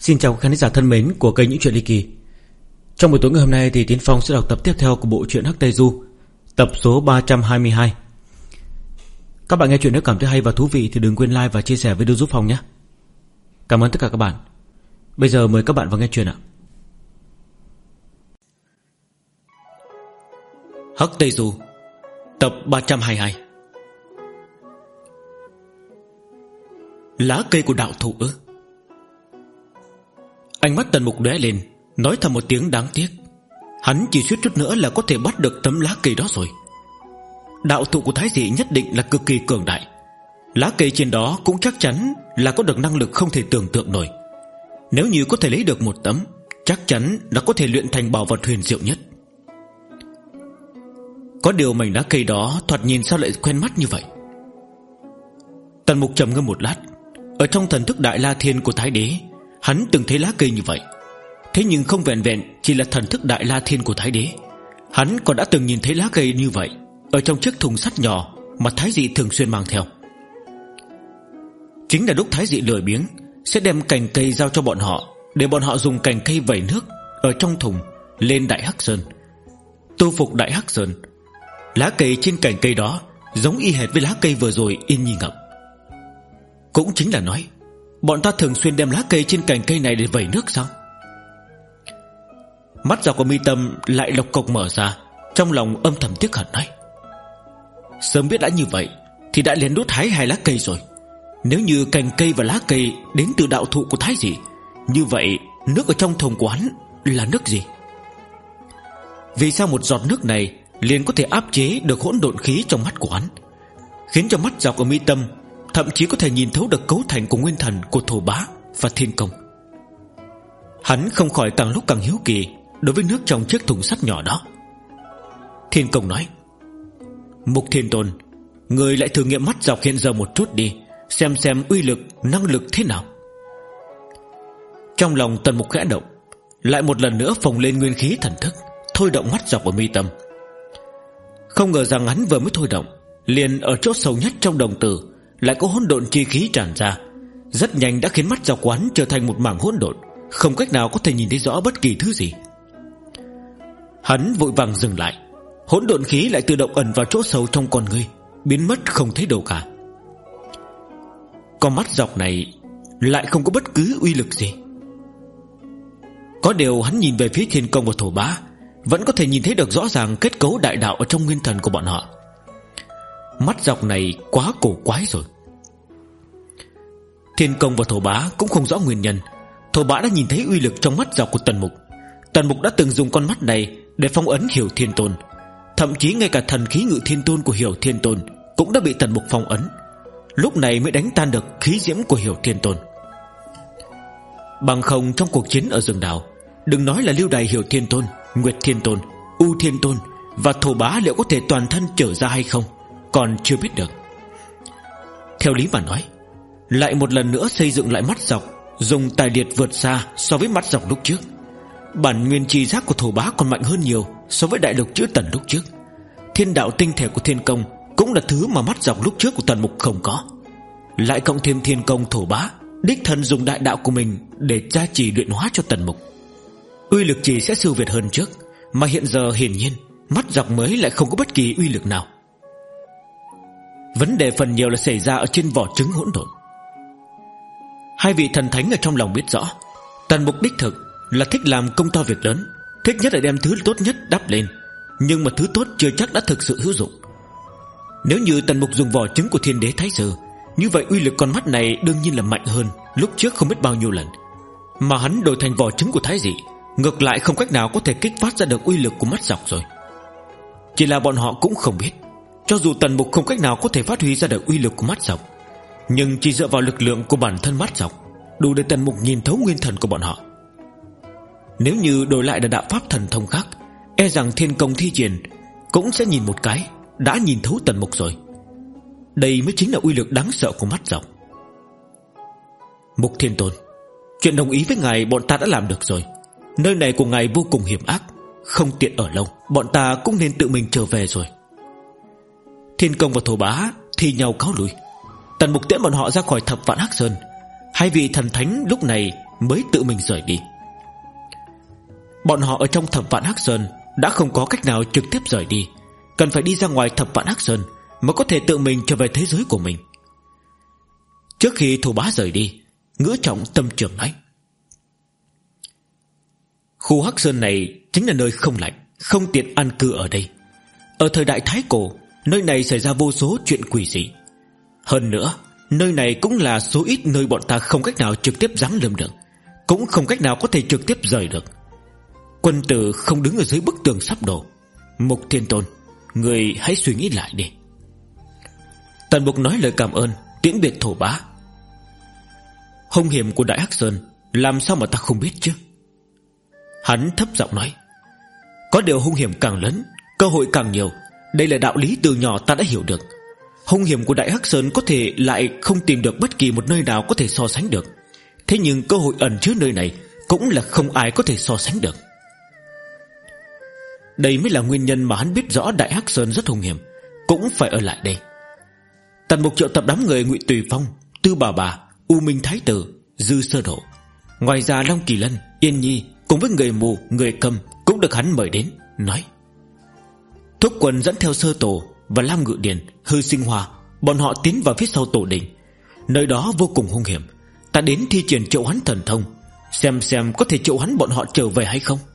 Xin chào khán giả thân mến của kênh Những Chuyện Ly Kỳ. Trong buổi tối ngày hôm nay thì Tiến Phong sẽ đọc tập tiếp theo của bộ truyện Hắc Tây Du, tập số 322. Các bạn nghe chuyện nếu cảm thấy hay và thú vị thì đừng quên like và chia sẻ video giúp Phong nhé. Cảm ơn tất cả các bạn. Bây giờ mời các bạn vào nghe chuyện ạ. Hắc Tây Du, tập 322. Lá cây của đạo thụ ư? Ánh mắt Tần Mục lóe lên, nói thầm một tiếng đáng tiếc. Hắn chỉ suýt chút nữa là có thể bắt được tấm lá cây đó rồi. Đạo thụ của Thái Dị nhất định là cực kỳ cường đại. Lá cây trên đó cũng chắc chắn là có được năng lực không thể tưởng tượng nổi. Nếu như có thể lấy được một tấm, chắc chắn là có thể luyện thành bảo vật huyền diệu nhất. Có điều mảnh lá cây đó thoạt nhìn sao lại quen mắt như vậy? Tần Mục trầm ngâm một lát. Ở trong thần thức Đại La Thiên của Thái Đế, hắn từng thấy lá cây như vậy. Thế nhưng không vẹn vẹn chỉ là thần thức Đại La Thiên của Thái Đế, hắn còn đã từng nhìn thấy lá cây như vậy ở trong chiếc thùng sắt nhỏ mà Thái Dị thường xuyên mang theo. Chính là lúc Thái Dị lười biếng sẽ đem cành cây giao cho bọn họ, để bọn họ dùng cành cây vẩy nước ở trong thùng lên Đại Hắc Sơn, tu phục Đại Hắc Sơn. Lá cây trên cành cây đó giống y hệt với lá cây vừa rồi Yên Nhi ngậm. Cũng chính là nói bọn ta thường xuyên đem lá cây trên cành cây này để vẩy nước sao? Mắt dọc của Mi Tâm lại lộc cộc mở ra, trong lòng âm thầm tiếc hận nói: sớm biết đã như vậy thì đã liền đốt hái hai lá cây rồi. Nếu như cành cây và lá cây đến từ đạo thụ của Thái Dị, như vậy nước ở trong thùng của hắn là nước gì? Vì sao một giọt nước này liền có thể áp chế được hỗn độn khí trong mắt của hắn, khiến cho mắt dọc của Mi Tâm thậm chí có thể nhìn thấu được cấu thành của nguyên thần của Thổ Bá và Thiên Công. Hắn không khỏi càng lúc càng hiếu kỳ đối với nước trong chiếc thùng sắt nhỏ đó. Thiên Công nói: Mục Thiên Tôn, người lại thử nghiệm mắt dọc hiện giờ một chút đi, xem uy lực, năng lực thế nào. Trong lòng Tần Mục khẽ động, lại một lần nữa phồng lên nguyên khí thần thức, thôi động mắt dọc ở mi tâm. Không ngờ rằng hắn vừa mới thôi động, liền ở chỗ sâu nhất trong đồng tử lại có hỗn độn chi khí tràn ra, rất nhanh đã khiến mắt dọc của hắn trở thành một mảng hỗn độn, không cách nào có thể nhìn thấy rõ bất kỳ thứ gì. Hắn vội vàng dừng lại, hỗn độn khí lại tự động ẩn vào chỗ sâu trong con ngươi, biến mất không thấy đâu cả. Con mắt dọc này lại không có bất cứ uy lực gì. Có điều hắn nhìn về phía Thiên Công và Thổ Bá, vẫn có thể nhìn thấy được rõ ràng kết cấu đại đạo ở trong nguyên thần của bọn họ. Mắt dọc này quá cổ quái rồi. Thiên Công và Thổ Bá cũng không rõ nguyên nhân. Thổ Bá đã nhìn thấy uy lực trong mắt dọc của Tần Mục. Tần Mục đã từng dùng con mắt này để phong ấn Hiểu Thiên Tôn, thậm chí ngay cả thần khí Ngự Thiên Tôn của Hiểu Thiên Tôn cũng đã bị Tần Mục phong ấn, lúc này mới đánh tan được khí diễm của Hiểu Thiên Tôn. Bằng không trong cuộc chiến ở rừng đào, đừng nói là lưu đày Hiểu Thiên Tôn, Nguyệt Thiên Tôn, U Thiên Tôn và Thổ Bá liệu có thể toàn thân trở ra hay không còn chưa biết được. Theo lý mà nói, lại một lần nữa xây dựng lại mắt dọc dùng tài liệt vượt xa so với mắt dọc lúc trước. Bản nguyên chi giác của Thổ Bá còn mạnh hơn nhiều so với đại lục chữ Tần lúc trước. Thiên đạo tinh thể của Thiên Công cũng là thứ mà mắt dọc lúc trước của Tần Mục không có. Lại cộng thêm Thiên Công Thổ Bá đích thân dùng đại đạo của mình để gia trì luyện hóa cho Tần Mục, uy lực chỉ sẽ siêu việt hơn trước. Mà hiện giờ hiển nhiên mắt dọc mới lại không có bất kỳ uy lực nào. Vấn đề phần nhiều là xảy ra ở trên vỏ trứng hỗn độn. Hai vị thần thánh ở trong lòng biết rõ, Tần Mục đích thực là thích làm công to việc lớn, thích nhất là đem thứ tốt nhất đắp lên, nhưng mà thứ tốt chưa chắc đã thực sự hữu dụng. Nếu như Tần Mục dùng vỏ trứng của Thiên Đế Thái Sư, như vậy uy lực con mắt này đương nhiên là mạnh hơn lúc trước không biết bao nhiêu lần. Mà hắn đổi thành vỏ trứng của Thái Dị, ngược lại không cách nào có thể kích phát ra được uy lực của mắt dọc rồi. Chỉ là bọn họ cũng không biết, cho dù Tần Mục không cách nào có thể phát huy ra được uy lực của mắt dọc, nhưng chỉ dựa vào lực lượng của bản thân mắt dọc đủ để Tần Mục nhìn thấu nguyên thần của bọn họ. Nếu như đổi lại là đạo pháp thần thông khác, e rằng Thiên Công thi triển cũng sẽ nhìn một cái đã nhìn thấu Tần Mục rồi. Đây mới chính là uy lực đáng sợ của mắt dọc. Mục Thiên Tôn, chuyện đồng ý với ngài bọn ta đã làm được rồi. Nơi này của ngài vô cùng hiểm ác, không tiện ở lâu, bọn ta cũng nên tự mình trở về rồi. Thiên Công và Thổ Bá thì nhau cáo lui. Tần Mục tiễn bọn họ ra khỏi Thập Vạn Hắc Sơn. Hai vị thần thánh lúc này mới tự mình rời đi. Bọn họ ở trong Thập Vạn Hắc Sơn đã không có cách nào trực tiếp rời đi, cần phải đi ra ngoài Thập Vạn Hắc Sơn mới có thể tự mình trở về thế giới của mình. Trước khi Thù Bá rời đi, Ngữ Trọng Tâm Trường nói: khu Hắc Sơn này chính là nơi không lạnh, không tiện an cư ở đây. Ở thời đại Thái Cổ, nơi này xảy ra vô số chuyện quỷ dị. Hơn nữa, nơi này cũng là số ít nơi bọn ta không cách nào trực tiếp giáng lâm được, cũng không cách nào có thể trực tiếp rời được. Quân tử không đứng ở dưới bức tường sắp đổ. Mục Thiên Tôn, người hãy suy nghĩ lại đi. Tần Mục nói lời cảm ơn, tiễn biệt Thổ Bá. Hung hiểm của Đại Hắc Sơn làm sao mà ta không biết chứ? Hắn thấp giọng nói: có điều hung hiểm càng lớn, cơ hội càng nhiều. Đây là đạo lý từ nhỏ ta đã hiểu được. Hung hiểm của Đại Hắc Sơn có thể lại không tìm được bất kỳ một nơi nào có thể so sánh được. Thế nhưng cơ hội ẩn chứa nơi này cũng là không ai có thể so sánh được. Đây mới là nguyên nhân mà hắn biết rõ Đại Hắc Sơn rất hung hiểm, cũng phải ở lại đây. Tần Mục triệu tập đám người Ngụy Tùy Phong, Tư Bà, U Minh Thái Tử, Dư Sơ Độ. Ngoài ra Long Kỳ Lân, Yên Nhi cùng với người mù, người câm cũng được hắn mời đến, nói: Thúc Quân dẫn theo Sơ Tổ và Lam Ngự Điền, Hư Sinh Hoa, bọn họ tiến vào phía sau tổ đình. Nơi đó vô cùng hung hiểm. Ta đến thi triển triệu hoán thần thông, xem có thể triệu hoán bọn họ trở về hay không.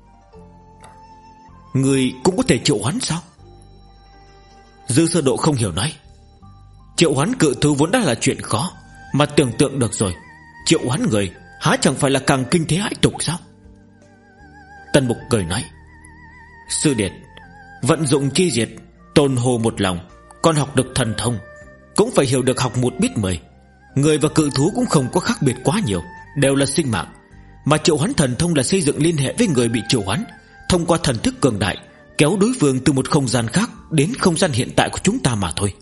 Người cũng có thể triệu hoán sao? Dư Sơ Độ không hiểu nói: triệu hoán cự thú vốn đã là chuyện khó, mà tưởng tượng được rồi, triệu hoán người há chẳng phải là càng kinh thế hãi tục sao? Tần Mục cười nói: Sư Điệt, vận dụng chi diệt, tôn hồ một lòng, con học được thần thông, cũng phải hiểu được học một biết mười. Người và cự thú cũng không có khác biệt quá nhiều, đều là sinh mạng. Mà triệu hoán thần thông là xây dựng liên hệ với người bị triệu hoán, thông qua thần thức cường đại kéo đối phương từ một không gian khác đến không gian hiện tại của chúng ta mà thôi.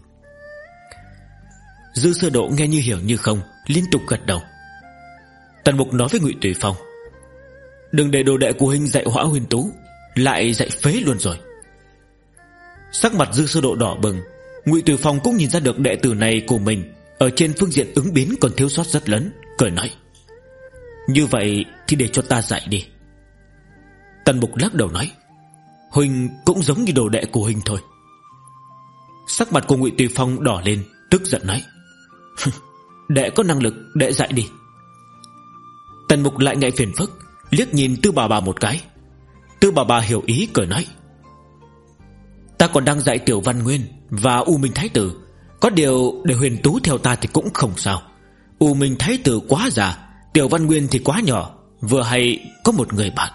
Dư Sơ Độ nghe như hiểu như không, liên tục gật đầu. Tần Mục nói với Ngụy Tùy Phong: đừng để đồ đệ của huynh dạy Hỏa Huyền Tú, lại dạy phế luôn rồi. Sắc mặt Dư Sơ Độ đỏ bừng. Ngụy Tùy Phong cũng nhìn ra được đệ tử này của mình ở trên phương diện ứng biến còn thiếu sót rất lớn, cười nói: như vậy thì để cho ta dạy đi. Tần Mục lắc đầu nói: huynh cũng giống như đồ đệ của huynh thôi. Sắc mặt của Ngụy Tùy Phong đỏ lên, tức giận nói: đệ có năng lực, đệ dạy đi. Tần Mục lại ngại phiền phức, liếc nhìn Tư Bà một cái. Tư Bà hiểu ý cười nói: ta còn đang dạy Tiểu Văn Nguyên và U Minh Thái Tử, có điều để Huyền Tú theo ta thì cũng không sao. U Minh Thái Tử quá già, Tiểu Văn Nguyên thì quá nhỏ, vừa hay có một người bạn.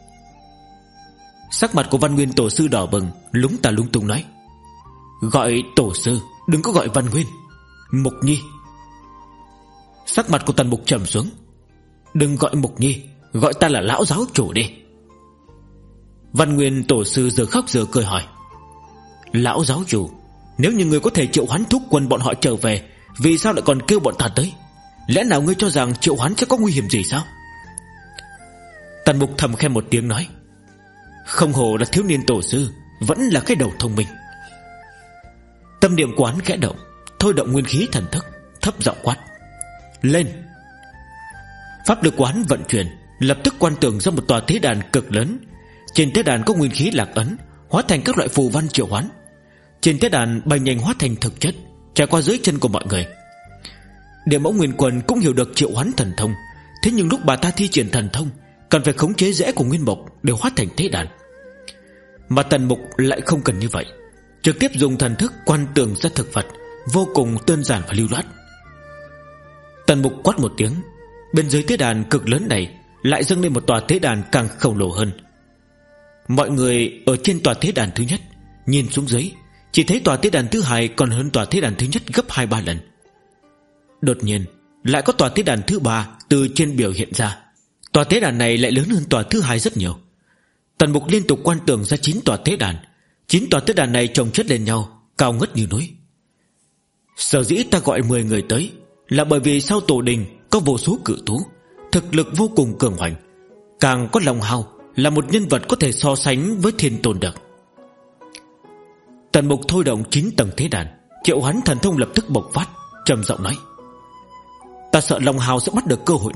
Sắc mặt của Văn Nguyên tổ sư đỏ bừng, lúng ta lúng túng nói: gọi tổ sư, đừng có gọi Văn Nguyên. Mục Nhi. Sắc mặt của Tần Mục trầm xuống: đừng gọi Mục Nhi, gọi ta là lão giáo chủ đi. Văn Nguyên tổ sư giờ khóc giờ cười hỏi: lão giáo chủ, nếu như người có thể triệu hoán Thúc Quân bọn họ trở về, vì sao lại còn kêu bọn ta tới? Lẽ nào ngươi cho rằng triệu hoán sẽ có nguy hiểm gì sao? Tần Mục thầm khen một tiếng nói: không hổ là thiếu niên tổ sư, vẫn là cái đầu thông minh. Tâm niệm quán khẽ động, thôi động nguyên khí thần thức, thấp giọng quát: lên. Pháp lực quán vận chuyển, lập tức quan tưởng ra một tòa tế đàn cực lớn. Trên tế đàn có nguyên khí lạc ấn, hóa thành các loại phù văn triệu hoán. Trên tế đàn bay nhanh hóa thành thực chất, trải qua dưới chân của mọi người. Địa Mẫu Nguyên Quân cũng hiểu được triệu hoán thần thông, thế nhưng lúc bà ta thi triển thần thông cần phải khống chế rễ của nguyên mộc để hóa thành tế đàn. Mà Tần Mục lại không cần như vậy, trực tiếp dùng thần thức quan tưởng ra thực vật, vô cùng đơn giản và lưu loát. Tần Mục quát một tiếng, bên dưới tế đàn cực lớn này lại dâng lên một tòa tế đàn càng khổng lồ hơn. Mọi người ở trên tòa tế đàn thứ nhất nhìn xuống dưới, chỉ thấy tòa tế đàn thứ hai còn hơn tòa tế đàn thứ nhất gấp 2-3 lần. Đột nhiên lại có tòa tế đàn thứ ba từ trên biểu hiện ra. Tòa tế đàn này lại lớn hơn tòa thứ hai rất nhiều. Tần Mục liên tục quan tưởng ra 9 tòa tế đàn. 9 tòa tế đàn này chồng chất lên nhau, cao ngất như núi. Sở dĩ ta gọi 10 người tới là bởi vì sau tổ đình có vô số cự thú, thực lực vô cùng cường hoành. Càng có Long Hao là một nhân vật có thể so sánh với Thiên Tôn được. Tần Mục thôi động 9 tầng tế đàn, triệu hoán thần thông lập tức bộc phát, trầm giọng nói: ta sợ Long Hao sẽ bắt được cơ hội này,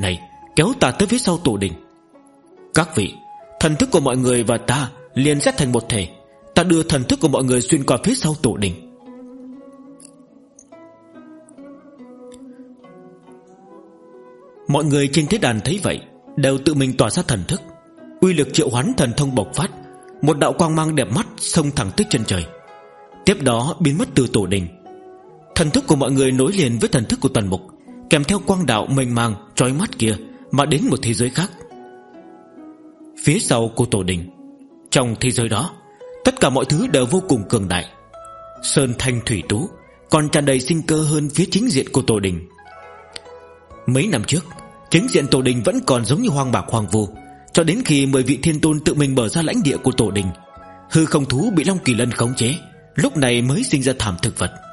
kéo ta tới phía sau tổ đình. Các vị, thần thức của mọi người và ta liền sẽ thành một thể. Ta đưa thần thức của mọi người xuyên qua phía sau tổ đình. Mọi người trên thế đàn thấy vậy đều tự mình tỏa ra thần thức. Uy lực triệu hoán thần thông bộc phát, một đạo quang mang đẹp mắt xông thẳng tới chân trời, tiếp đó biến mất từ tổ đình. Thần thức của mọi người nối liền với thần thức của Tần Mục, kèm theo quang đạo mênh mang chói mắt kia mà đến một thế giới khác. Phía sau của tổ đình, trong thế giới đó, tất cả mọi thứ đều vô cùng cường đại, sơn thanh thủy tú, còn tràn đầy sinh cơ hơn phía chính diện của tổ đình. Mấy năm trước, chính diện tổ đình vẫn còn giống như hoang mạc hoang vu, cho đến khi 10 vị thiên tôn tự mình mở ra lãnh địa của tổ đình, hư không thú bị Long Kỳ Lân khống chế, lúc này mới sinh ra thảm thực vật.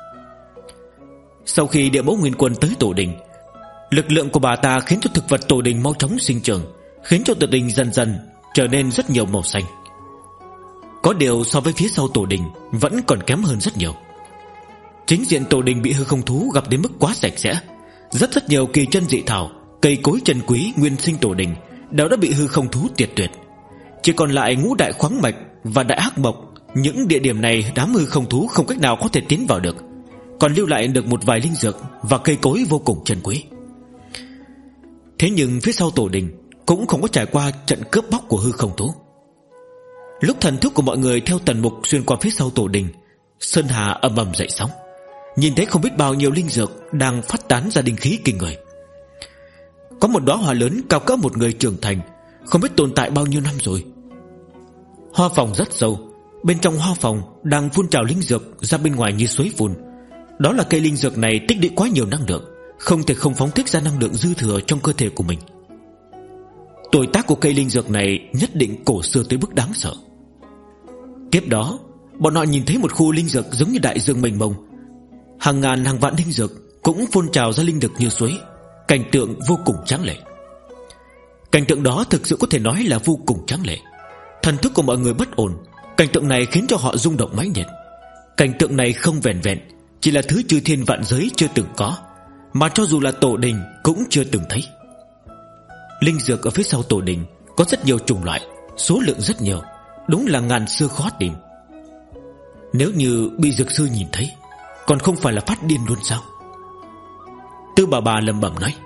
Sau khi địa mẫu nguyên quân tới tổ đình, lực lượng của bà ta khiến cho thực vật tổ đình mau chóng sinh trưởng, khiến cho tổ đình dần dần trở nên rất nhiều màu xanh. Có điều so với phía sau tổ đình vẫn còn kém hơn rất nhiều. Chính diện tổ đình bị hư không thú gặp đến mức quá sạch sẽ, rất nhiều kỳ chân dị thảo, cây cối chân quý nguyên sinh tổ đình đều đã bị hư không thú tiệt tuyệt. Chỉ còn lại ngũ đại khoáng mạch và đại hắc mộc. Những địa điểm này đám hư không thú không cách nào có thể tiến vào được, còn lưu lại được một vài linh dược và cây cối vô cùng chân quý. Thế nhưng phía sau tổ đình cũng không có trải qua trận cướp bóc của hư không thú. Lúc thần thức của mọi người theo Tần Mục xuyên qua phía sau tổ đình, sơn hà ầm ầm dậy sóng, nhìn thấy không biết bao nhiêu linh dược đang phát tán ra linh khí kinh người. Có một đóa hoa lớn cao cỡ một người trưởng thành, không biết tồn tại bao nhiêu năm rồi. Hoa phòng rất sâu, bên trong hoa phòng đang phun trào linh dược ra bên ngoài như suối phun. Đó là cây linh dược này tích lũy quá nhiều năng lượng, không thể không phóng thích ra năng lượng dư thừa trong cơ thể của mình. Tuổi tác của cây linh dược này nhất định cổ xưa tới mức đáng sợ. Tiếp đó, bọn họ nhìn thấy một khu linh dược giống như đại dương mênh mông, hàng ngàn hàng vạn linh dược cũng phun trào ra linh lực như suối, cảnh tượng vô cùng tráng lệ. Cảnh tượng đó thực sự có thể nói là vô cùng tráng lệ. Thần thức của mọi người bất ổn, cảnh tượng này khiến cho họ rung động mãnh liệt. Cảnh tượng này không vẹn vẹn chỉ là thứ chư thiên vạn giới chưa từng có, mà cho dù là tổ đình cũng chưa từng thấy. Linh dược ở phía sau tổ đình có rất nhiều chủng loại, số lượng rất nhiều, đúng là ngàn xưa khó tìm. Nếu như bị dược sư nhìn thấy, còn không phải là phát điên luôn sao? Tư bà lẩm bẩm nói.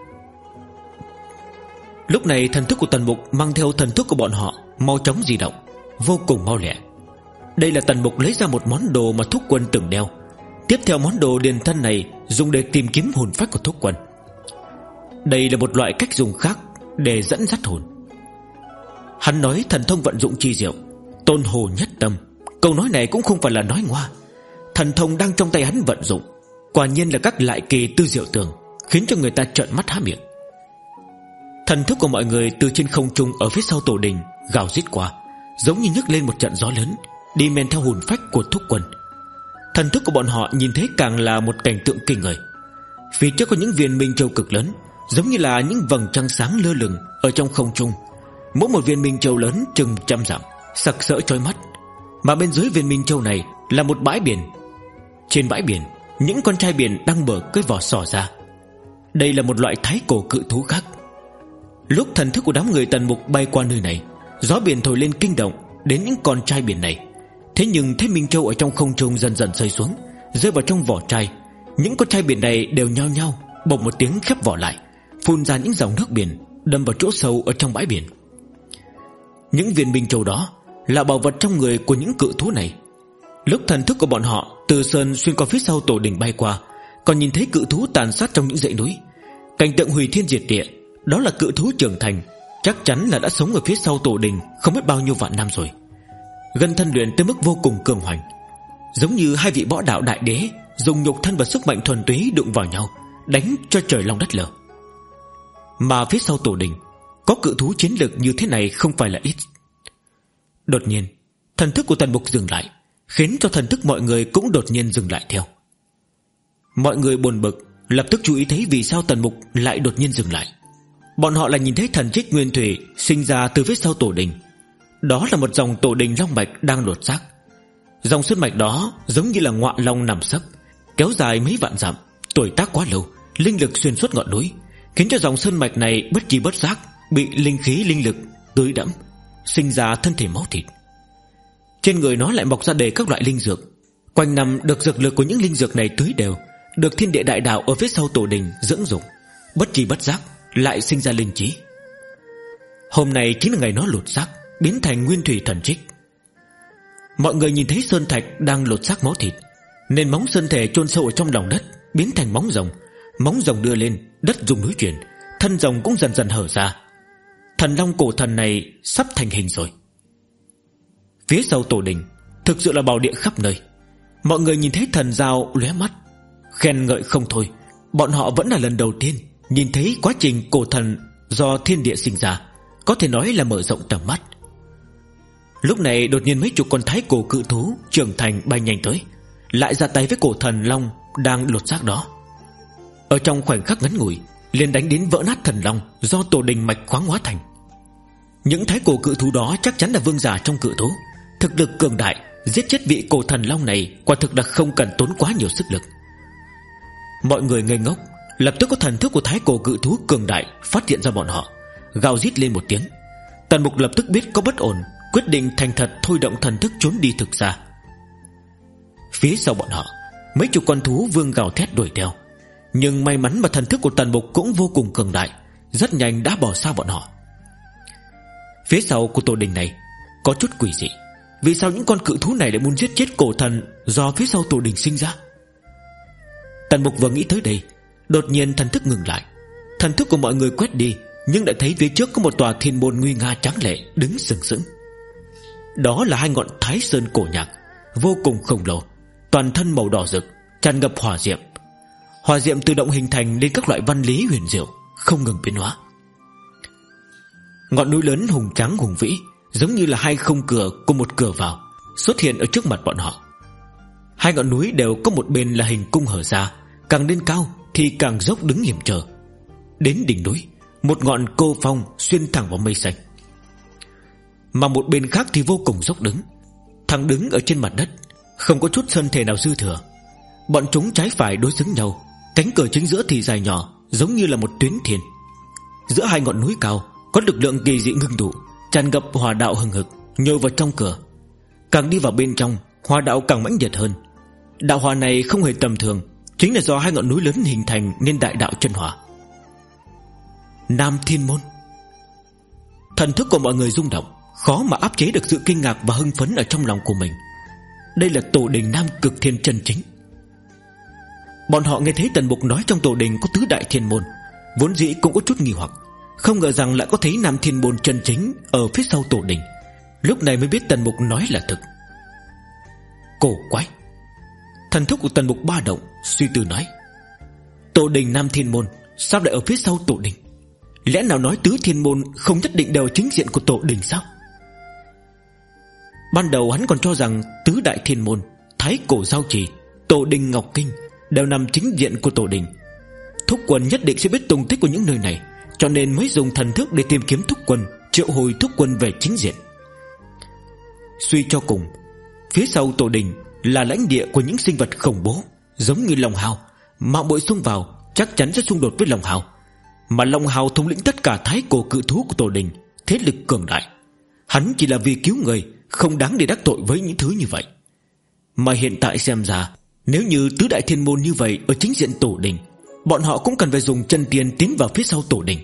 Lúc này thần thức của Tần Mục mang theo thần thức của bọn họ mau chóng di động, vô cùng mau lẹ. Đây là Tần Mục lấy ra một món đồ mà Thúc Quân từng đeo. Tiếp theo món đồ điền thân này dùng để tìm kiếm hồn phách của Thúc Quân. Đây là một loại cách dùng khác để dẫn dắt hồn. Hắn nói thần thông vận dụng chi diệu, tôn hồ nhất tâm. Câu nói này cũng không phải là nói ngoa. Thần thông đang trong tay hắn vận dụng, quả nhiên là các lại kỳ tư diệu tường, khiến cho người ta trợn mắt há miệng. Thần thức của mọi người từ trên không trung ở phía sau tổ đình gào rít qua, giống như nhấc lên một trận gió lớn, đi men theo hồn phách của Thúc Quân. Thần thức của bọn họ nhìn thấy càng là một cảnh tượng kinh người. Phía trước có những viên minh châu cực lớn, giống như là những vầng trăng sáng lơ lửng ở trong không trung. Mỗi một viên minh châu lớn chừng 100 dặm, sặc sỡ chói mắt. Mà bên dưới viên minh châu này là một bãi biển. Trên bãi biển, những con trai biển đang mở cái vỏ sò ra. Đây là một loại thái cổ cự thú khác. Lúc thần thức của đám người Tần Mục bay qua nơi này, gió biển thổi lên kinh động đến những con trai biển này. Thế nhưng thấy minh châu ở trong không trung dần dần rơi xuống, rơi vào trong vỏ trai. Những con trai biển này đều nhao nhao bỗng một tiếng khép vỏ lại, phun ra những dòng nước biển đâm vào chỗ sâu ở trong bãi biển. Những viên minh châu đó là bảo vật trong người của những cự thú này. Lúc thần thức của bọn họ từ sơn xuyên qua phía sau tổ đình bay qua, còn nhìn thấy cự thú tàn sát trong những dãy núi, cảnh tượng hủy thiên diệt địa. Đó là cự thú trưởng thành, chắc chắn là đã sống ở phía sau tổ đình không biết bao nhiêu vạn năm rồi. Gân thân luyện tới mức vô cùng cường hoành, giống như hai vị võ đạo đại đế dùng nhục thân và sức mạnh thuần túy đụng vào nhau, đánh cho trời long đất lở. Mà phía sau tổ đình có cự thú chiến lực như thế này không phải là ít. Đột nhiên thần thức của Tần Mục dừng lại, khiến cho thần thức mọi người cũng đột nhiên dừng lại theo. Mọi người buồn bực lập tức chú ý thấy vì sao Tần Mục lại đột nhiên dừng lại. Bọn họ lại nhìn thấy thần trích nguyên thủy sinh ra từ phía sau tổ đình. Đó là một dòng tổ đình long mạch đang lột xác. Dòng sơn mạch đó giống như là ngọa long nằm sấp, kéo dài mấy vạn dặm, tuổi tác quá lâu, linh lực xuyên suốt ngọn núi, khiến cho dòng sơn mạch này bất chi bất giác bị linh khí linh lực tưới đẫm, sinh ra thân thể máu thịt. Trên người nó lại mọc ra đầy các loại linh dược, quanh năm được dược lực của những linh dược này tưới đều, được thiên địa đại đạo ở phía sau tổ đình dưỡng dục, bất chi bất giác lại sinh ra linh trí. Hôm nay chính là ngày nó lột xác, biến thành nguyên thủy thần trích. Mọi người nhìn thấy sơn thạch đang lột xác máu thịt, nên móng sơn thể chôn sâu ở trong lòng đất biến thành móng rồng đưa lên, đất rung núi chuyển, thân rồng cũng dần dần hở ra. Thần long cổ thần này sắp thành hình rồi. Phía sau tổ đình thực sự là bảo địa khắp nơi. Mọi người nhìn thấy thần giao lóe mắt, khen ngợi không thôi. Bọn họ vẫn là lần đầu tiên nhìn thấy quá trình cổ thần do thiên địa sinh ra, có thể nói là mở rộng tầm mắt. Lúc này đột nhiên mấy chục con thái cổ cự thú trưởng thành bay nhanh tới, lại ra tay với cổ thần long đang lột xác đó. Ở trong khoảnh khắc ngắn ngủi liền đánh đến vỡ nát thần long do tổ đình mạch khoáng hóa thành. Những thái cổ cự thú đó chắc chắn là vương giả trong cự thú, thực lực cường đại, giết chết vị cổ thần long này quả thực là không cần tốn quá nhiều sức lực. Mọi người ngây ngốc, lập tức có thần thức của thái cổ cự thú cường đại phát hiện ra bọn họ, gào rít lên một tiếng. Tần Mục lập tức biết có bất ổn, quyết định thành thật thôi động thần thức trốn đi thực ra. Phía sau bọn họ, mấy chục con thú vương gào thét đuổi theo, nhưng may mắn mà thần thức của Tần Mục cũng vô cùng cường đại, rất nhanh đã bỏ xa bọn họ. Phía sau của tổ đình này có chút quỷ dị. Vì sao những con cự thú này lại muốn giết chết cổ thần do phía sau tổ đình sinh ra? Tần Mục vừa nghĩ tới đây, đột nhiên thần thức ngừng lại. Thần thức của mọi người quét đi, nhưng đã thấy phía trước có một tòa thiên môn nguy nga tráng lệ đứng sừng sững. Đó là hai ngọn Thái Sơn cổ nhạc, vô cùng khổng lồ, toàn thân màu đỏ rực, tràn ngập hỏa diệm. Hỏa diệm tự động hình thành nên các loại văn lý huyền diệu, không ngừng biến hóa. Ngọn núi lớn hùng tráng hùng vĩ, giống như là hai không cửa cùng một cửa vào, xuất hiện ở trước mặt bọn họ. Hai ngọn núi đều có một bên là hình cung hở ra, càng lên cao thì càng dốc đứng hiểm trở. Đến đỉnh núi, một ngọn cô phong xuyên thẳng vào mây xanh, mà một bên khác thì vô cùng dốc đứng, thẳng đứng ở trên mặt đất, không có chút sơn thể nào dư thừa. Bọn chúng trái phải đối xứng nhau, cánh cửa chính giữa thì dài nhỏ, giống như là một tuyến thiên. Giữa hai ngọn núi cao có lực lượng kỳ dị ngưng tụ, tràn ngập hỏa đạo hừng hực, nhồi vào trong cửa. Càng đi vào bên trong, hỏa đạo càng mãnh liệt hơn. Đạo hỏa này không hề tầm thường, chính là do hai ngọn núi lớn hình thành nên đại đạo chân hỏa. Nam Thiên Môn. Thần thức của mọi người rung động, khó mà áp chế được sự kinh ngạc và hưng phấn ở trong lòng của mình. Đây là tổ đình Nam Cực Thiên chân chính. Bọn họ nghe thấy Tần Mục nói trong tổ đình có tứ đại thiên môn, vốn dĩ cũng có chút nghi hoặc, không ngờ rằng lại có thấy Nam Thiên Môn chân chính ở phía sau tổ đình. Lúc này mới biết Tần Mục nói là thực. Cổ quái. Thần thức của Tần Mục ba động, suy tư nói: tổ đình Nam Thiên Môn sao lại ở phía sau tổ đình? Lẽ nào nói tứ thiên môn không nhất định đều chính diện của tổ đình sao? Ban đầu hắn còn cho rằng tứ đại thiên môn, Thái Cổ Giao Trì, tổ đình Ngọc Kinh đều nằm chính diện của tổ đình. Thúc Quân nhất định sẽ biết tung tích của những nơi này, cho nên mới dùng thần thức để tìm kiếm Thúc Quân, triệu hồi Thúc Quân về chính diện. Suy cho cùng, phía sau tổ đình là lãnh địa của những sinh vật khủng bố, giống như Long Hào, mạo muội xông vào chắc chắn sẽ xung đột với Long Hào. Mà Long Hào thống lĩnh tất cả thái cổ cự thú của tổ đình, thế lực cường đại. Hắn chỉ là vì cứu người, không đáng để đắc tội với những thứ như vậy. Mà hiện tại xem ra, nếu như tứ đại thiên môn như vậy ở chính diện tổ đình, bọn họ cũng cần phải dùng chân tiên tiến vào phía sau tổ đình.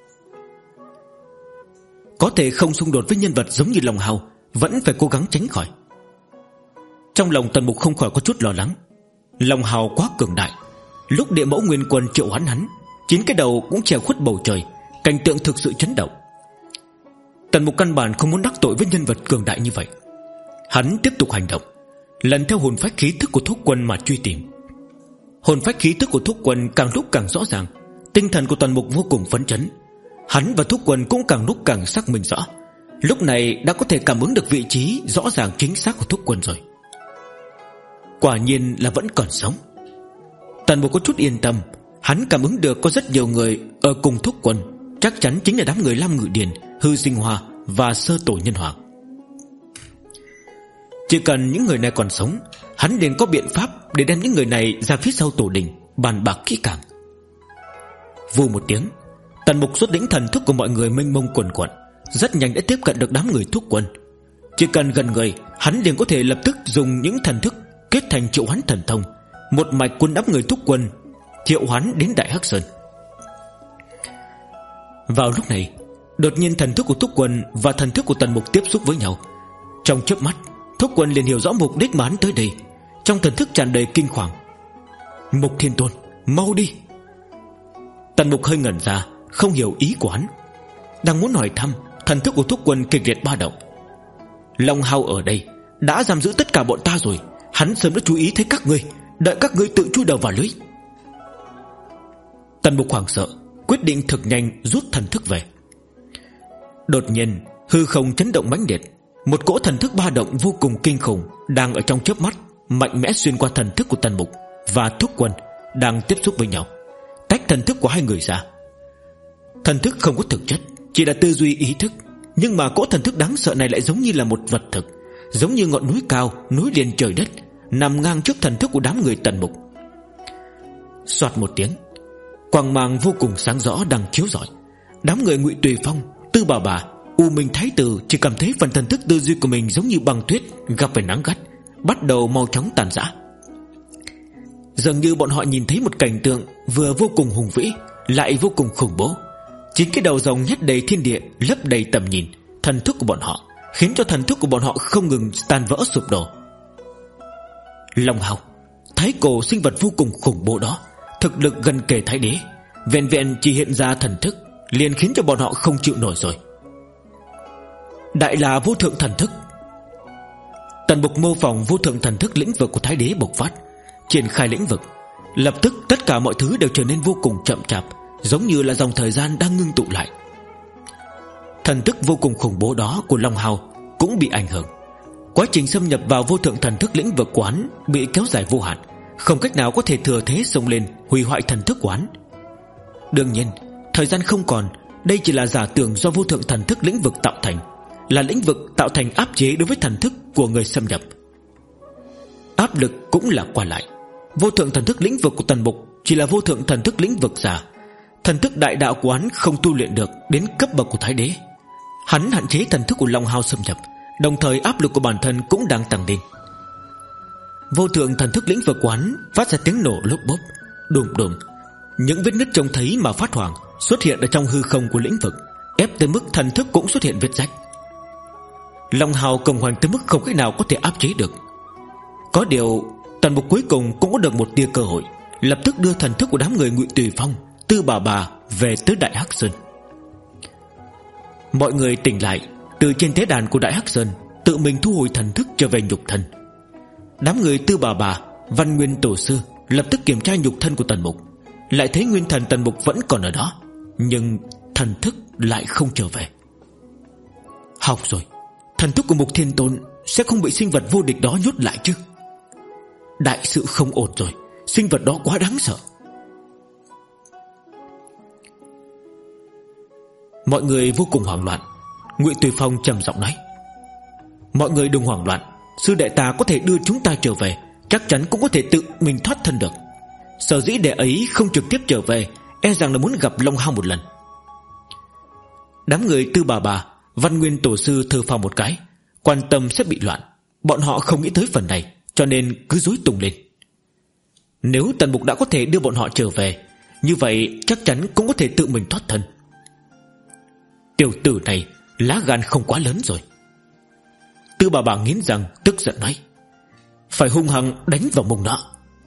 Có thể không xung đột với nhân vật giống như Long Hào, vẫn phải cố gắng tránh khỏi. Trong lòng Tần Mục không khỏi có chút lo lắng. Long Hào quá cường đại, lúc địa mẫu nguyên quân triệu hoán hắn, 9 cái đầu cũng che khuất bầu trời, cảnh tượng thực sự chấn động. Tần Mục căn bản không muốn đắc tội với nhân vật cường đại như vậy. Hắn tiếp tục hành động, lần theo hồn phách khí thức của Thúc Quân mà truy tìm. Hồn phách khí thức của Thúc Quân càng lúc càng rõ ràng, tinh thần của Tần Mục vô cùng phấn chấn. Hắn và Thúc Quân cũng càng lúc càng xác minh rõ, lúc này đã có thể cảm ứng được vị trí rõ ràng chính xác của Thúc Quân rồi. Quả nhiên là vẫn còn sống. Tần Mục có chút yên tâm. Hắn cảm ứng được có rất nhiều người ở cùng Thúc Quân, chắc chắn chính là đám người Lam Ngự Điền, Hư Sinh Hoa và Sơ Tổ Nhân Hoàng. Chỉ cần những người này còn sống, hắn liền có biện pháp để đem những người này ra phía sau tổ đình bàn bạc kỹ càng. Vù một tiếng, Tần Mục xuất lĩnh thần thức của mọi người mênh mông quần quận, rất nhanh đã tiếp cận được đám người thúc quân. Chỉ cần gần người, hắn liền có thể lập tức dùng những thần thức kết thành triệu hoán thần thông, một mạch cuốn đám người thúc quân triệu hoán đến Đại Hắc Sơn. Vào lúc này, đột nhiên thần thức của thúc quân và thần thức của Tần Mục tiếp xúc với nhau. Trong chớp mắt, thúc quân liền hiểu rõ mục đích mà hắn tới đây. Trong thần thức tràn đầy kinh hoàng. Mục Thiên Tôn, mau đi! Tần Mục hơi ngẩn ra, không hiểu ý của hắn. Đang muốn hỏi thăm, thần thức của thúc quân kịch liệt ba động. Long Hao ở đây đã giam giữ tất cả bọn ta rồi. Hắn sớm đã chú ý thấy các ngươi, đợi các ngươi tự chui đầu vào lưới. Tần Mục hoảng sợ, quyết định thực nhanh rút thần thức về. Đột nhiên hư không chấn động mãnh liệt, một cỗ thần thức ba động vô cùng kinh khủng đang ở trong chớp mắt mạnh mẽ xuyên qua thần thức của Tần Mục và thúc quân đang tiếp xúc với nhau, tách thần thức của hai người ra. Thần thức không có thực chất, chỉ là tư duy ý thức, nhưng mà cỗ thần thức đáng sợ này lại giống như là một vật thực, giống như ngọn núi cao nối liền trời đất, nằm ngang trước thần thức của đám người Tần Mục. Soạt một tiếng, quang mang vô cùng sáng rõ đang chiếu rọi. Đám người Ngụy Tùy Phong, Tư Bà, U Minh Thái Tử chỉ cảm thấy phần thần thức tư duy của mình giống như băng tuyết gặp phải nắng gắt, bắt đầu mau chóng tàn rã. Dường như bọn họ nhìn thấy một cảnh tượng vừa vô cùng hùng vĩ lại vô cùng khủng bố. Chính cái đầu rồng nhét đầy thiên địa, lấp đầy tầm nhìn thần thức của bọn họ, khiến cho thần thức của bọn họ không ngừng tan vỡ sụp đổ. Long Hao, thái cổ sinh vật vô cùng khủng bố đó, thực lực gần kề thái đế, vẹn vẹn chỉ hiện ra thần thức liền khiến cho bọn họ không chịu nổi rồi. Đại là vô thượng thần thức. Tần Mục mô phỏng vô thượng thần thức lĩnh vực của thái đế bộc phát, triển khai lĩnh vực. Lập tức tất cả mọi thứ đều trở nên vô cùng chậm chạp, giống như là dòng thời gian đang ngưng tụ lại. Thần thức vô cùng khủng bố đó của Long Hao cũng bị ảnh hưởng. Quá trình xâm nhập vào vô thượng thần thức lĩnh vực của hắn bị kéo dài vô hạn, không cách nào có thể thừa thế xông lên hủy hoại thần thức của hắn. Đương nhiên, thời gian không còn, đây chỉ là giả tưởng do vô thượng thần thức lĩnh vực tạo thành, là lĩnh vực tạo thành áp chế đối với thần thức của người xâm nhập. Áp lực cũng là qua lại. Vô thượng thần thức lĩnh vực của Tần Mục chỉ là vô thượng thần thức lĩnh vực giả. Thần thức đại đạo của hắn không tu luyện được đến cấp bậc của thái đế. Hắn hạn chế thần thức của Long Hao xâm nhập, đồng thời áp lực của bản thân cũng đang tăng lên. Vô thượng thần thức lĩnh vực của hắn phát ra tiếng nổ lốp bốp, đùng đùng. Những vết nứt trông thấy mà phát hoàng xuất hiện ở trong hư không của lĩnh vực, ép tới mức thần thức cũng xuất hiện vết rách. Long Hao cường hoành tới mức không cách nào có thể áp chế được. Có điều Tần Mục cuối cùng cũng có được một tia cơ hội, lập tức đưa thần thức của đám người Ngụy Tùy Phong, Tư Bà về tới Đại Hắc Sơn. Mọi người tỉnh lại từ trên tế đàn của Đại Hắc Sơn, tự mình thu hồi thần thức trở về nhục thân. Đám người Tư Bà, Văn Nguyên Tổ Sư lập tức kiểm tra nhục thân của Tần Mục, lại thấy nguyên thần Tần Mục vẫn còn ở đó, nhưng thần thức lại không trở về. Học rồi, thần thức của Mục Thiên Tôn sẽ không bị sinh vật vô địch đó nhốt lại chứ? Đại sự không ổn rồi, sinh vật đó quá đáng sợ. Mọi người vô cùng hoảng loạn. Ngụy Tùy Phong trầm giọng nói: mọi người đừng hoảng loạn, sư đệ ta có thể đưa chúng ta trở về, chắc chắn cũng có thể tự mình thoát thân được. Sở dĩ đệ ấy không trực tiếp trở về, e rằng là muốn gặp Long Hao một lần. Đám người Tư Bà, Văn Nguyên Tổ Sư thở phào một cái, quan tâm sẽ bị loạn. Bọn họ không nghĩ tới phần này, cho nên cứ rối tung lên. Nếu Tần Mục đã có thể đưa bọn họ trở về, như vậy chắc chắn cũng có thể tự mình thoát thân. Tiểu tử này lá gan không quá lớn rồi. Tư Bà nghiến răng tức giận nói: phải hung hăng đánh vào mông nó.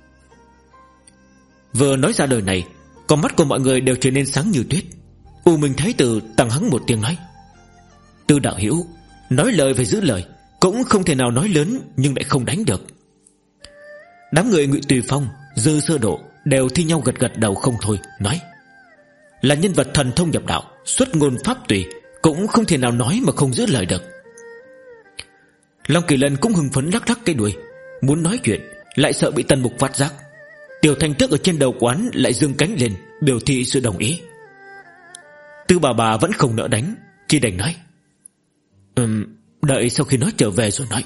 Vừa nói ra đời này, con mắt của mọi người đều trở nên sáng như tuyết. U Minh Thái Tử tăng hắng một tiếng nói: Tư đạo hữu, nói lời phải giữ lời, cũng không thể nào nói lớn nhưng lại không đánh được. Đám người Ngụy Tùy Phong, Dư Sơ Độ đều thi nhau gật gật đầu không thôi, nói: là nhân vật thần thông nhập đạo, xuất ngôn pháp tùy, cũng không thể nào nói mà không giữ lời được. Long Kỳ Lân cũng hưng phấn lắc lắc cái đuôi, muốn nói chuyện lại sợ bị Tần Mục phát giác. Tiểu Thanh Tước ở trên đầu quán lại giương cánh lên, biểu thị sự đồng ý. Tư Bà vẫn không nỡ đánh, chỉ đành nói: đợi sau khi nó trở về rồi nói.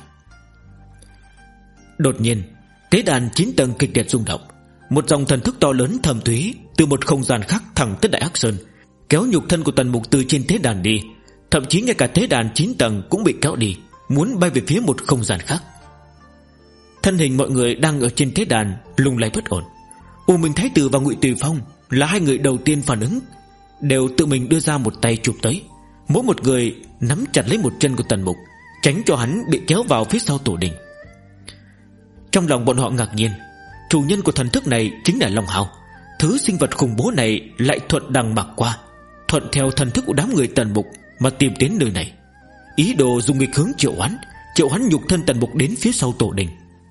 Đột nhiên tế đàn 9 tầng kịch liệt rung động, một dòng thần thức to lớn thâm thúy từ một không gian khác thẳng tới Đại Hắc Sơn, kéo nhục thân của Tần Mục từ trên tế đàn đi. Thậm chí ngay cả tế đàn 9 tầng cũng bị kéo đi, muốn bay về phía một không gian khác. Thân hình mọi người đang ở trên tế đàn lung lay bất ổn. U Minh Thái Tử và Ngụy Tùy Phong là hai người đầu tiên phản ứng, đều tự mình đưa ra một tay chụp tới. Mỗi một người nắm chặt lấy một chân của Tần Mục, tránh cho hắn bị kéo vào phía sau tổ đình. Trong lòng bọn họ ngạc nhiên, chủ nhân của thần thức này chính là Long Hào. Thứ sinh vật khủng bố này lại thuận đằng mặc qua, thuận theo thần thức của đám người Tần Mục mà tìm đến nơi này, ý đồ dùng nghịch hướng triệu hoán nhục thân Tần Mục đến phía sau tổ đình.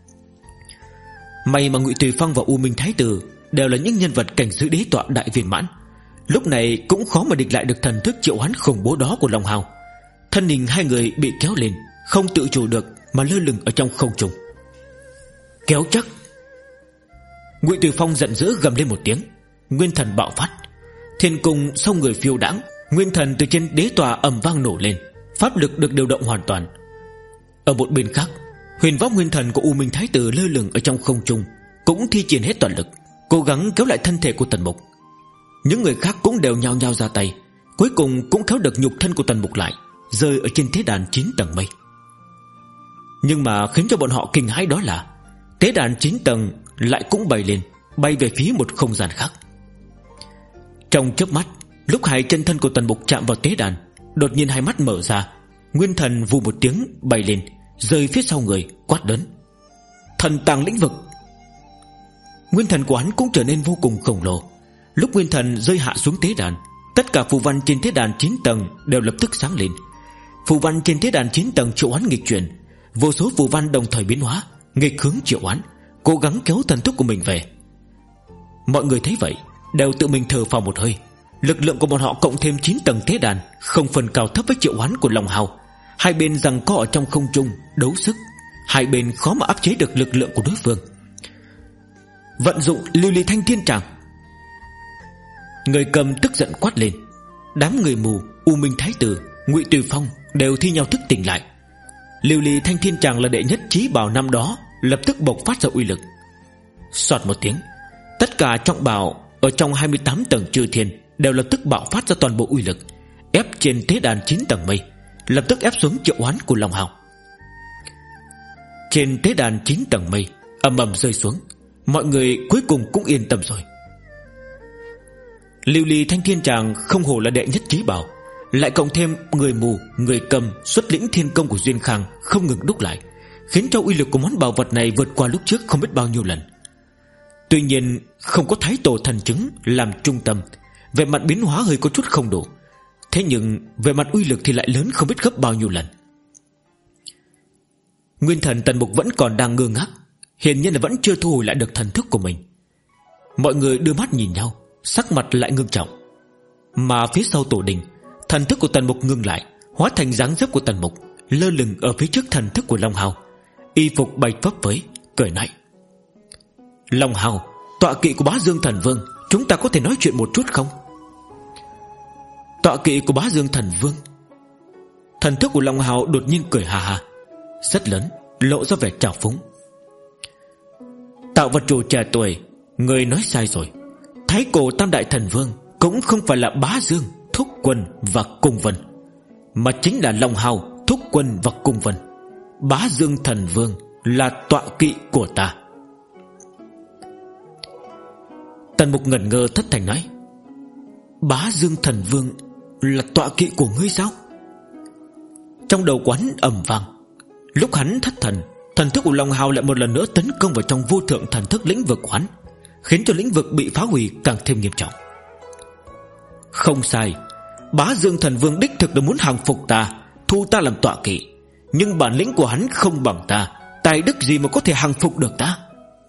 May mà Ngụy Tùy Phong và U Minh Thái Tử đều là những nhân vật cảnh giới đế tọa đại viên mãn, lúc này cũng khó mà địch lại được thần thức triệu hoán khủng bố đó của Long Hào. Thân hình hai người bị kéo lên, không tự chủ được mà lơ lửng ở trong không trung. Kéo chắc! Ngụy Tùy Phong giận dữ gầm lên một tiếng, nguyên thần bạo phát, thiên cung sau người phiêu đãng, nguyên thần từ trên đế tòa ầm vang nổ lên, pháp lực được điều động hoàn toàn. Ở một bên khác, huyền võ nguyên thần của U Minh Thái Tử lơ lửng ở trong không trung, cũng thi triển hết toàn lực, cố gắng kéo lại thân thể của Tần Mục. Những người khác cũng đều nhao nhao ra tay, cuối cùng cũng kéo được nhục thân của Tần Mục lại, rơi ở trên tế đàn 9 tầng mây. Nhưng mà khiến cho bọn họ kinh hãi đó là tế đàn 9 tầng lại cũng bay lên, bay về phía một không gian khác. Trong chớp mắt, lúc hai chân thân của Tần Mục chạm vào tế đàn, đột nhiên hai mắt mở ra, nguyên thần vù một tiếng bay lên, rơi phía sau người, quát lớn: Thần tàng lĩnh vực! Nguyên thần của hắn cũng trở nên vô cùng khổng lồ. Lúc nguyên thần rơi hạ xuống tế đàn, tất cả phù văn trên tế đàn 9 tầng đều lập tức sáng lên. Phù văn trên tế đàn 9 tầng triệu hoán nghịch chuyển, vô số phù văn đồng thời biến hóa, nghịch hướng triệu hoán, cố gắng kéo thần thức của mình về. Mọi người thấy vậy đều tự mình thở phào một hơi. Lực lượng của bọn họ cộng thêm 9 tầng tế đàn không phần cao thấp với triệu hoán của Long Hào. Hai bên giằng co ở trong không trung đấu sức, hai bên khó mà áp chế được lực lượng của đối phương. Vận dụng Lưu Ly Thanh Thiên Tràng! Người cầm tức giận quát lên. Đám người mù, U Minh Thái Tử, Ngụy Tùy Phong đều thi nhau thức tỉnh lại. Lưu Ly Thanh Thiên Tràng là đệ nhất chí bảo năm đó, lập tức bộc phát ra uy lực. Soạt một tiếng, tất cả trọng bảo ở trong 28 tầng chư thiên đều lập tức bạo phát ra toàn bộ uy lực, ép trên tế đàn 9 tầng mây, lập tức ép xuống triệu hoán của Long Hào. Trên tế đàn 9 tầng mây ầm ầm rơi xuống, mọi người cuối cùng cũng yên tâm rồi. Lưu Ly Thanh Thiên Tràng không hổ là đệ nhất chí bảo, lại cộng thêm người mù, người cầm xuất lĩnh thiên công của Duyên Khang không ngừng đúc lại, khiến cho uy lực của món bảo vật này vượt qua lúc trước không biết bao nhiêu lần. Tuy nhiên không có Thái Tổ thần chứng làm trung tâm, về mặt biến hóa hơi có chút không đủ, thế nhưng về mặt uy lực thì lại lớn không biết gấp bao nhiêu lần. Nguyên thần Tần Mục vẫn còn đang ngơ ngác, hiển nhiên là vẫn chưa thu hồi lại được thần thức của mình. Mọi người đưa mắt nhìn nhau, sắc mặt lại ngưng trọng. Mà phía sau tổ đình, thần thức của Tần Mục ngưng lại, hóa thành dáng dấp của Tần Mục, lơ lửng ở phía trước thần thức của Long Hào, y phục bay phấp phới, cười nói: Long Hào, tọa kỵ của Bá Dương Thần Vương, chúng ta có thể nói chuyện một chút không? Tọa kỵ của Bá Dương Thần Vương? Thần thức của Long Hào đột nhiên cười hà hà, rất lớn, lộ ra vẻ trào phúng. Tạo vật chủ trẻ tuổi, người nói sai rồi. Thái cổ Tam Đại Thần Vương cũng không phải là Bá Dương, Thúc Quân và Cung Vân, mà chính là Long Hào, Thúc Quân và Cung Vân. Bá Dương Thần Vương là tọa kỵ của ta. Tần Mục ngẩn ngơ thất thành nói: Bá Dương Thần Vương là tọa kỵ của ngươi sao? Trong đầu quán ầm vang. Lúc hắn thất thần, thần thức của Long Hào lại một lần nữa tấn công vào trong vô thượng thần thức lĩnh vực quán, khiến cho lĩnh vực bị phá hủy càng thêm nghiêm trọng. Không sai, Bá Dương Thần Vương đích thực là muốn hàng phục ta, thu ta làm tọa kỵ, nhưng bản lĩnh của hắn không bằng ta, tài đức gì mà có thể hàng phục được ta?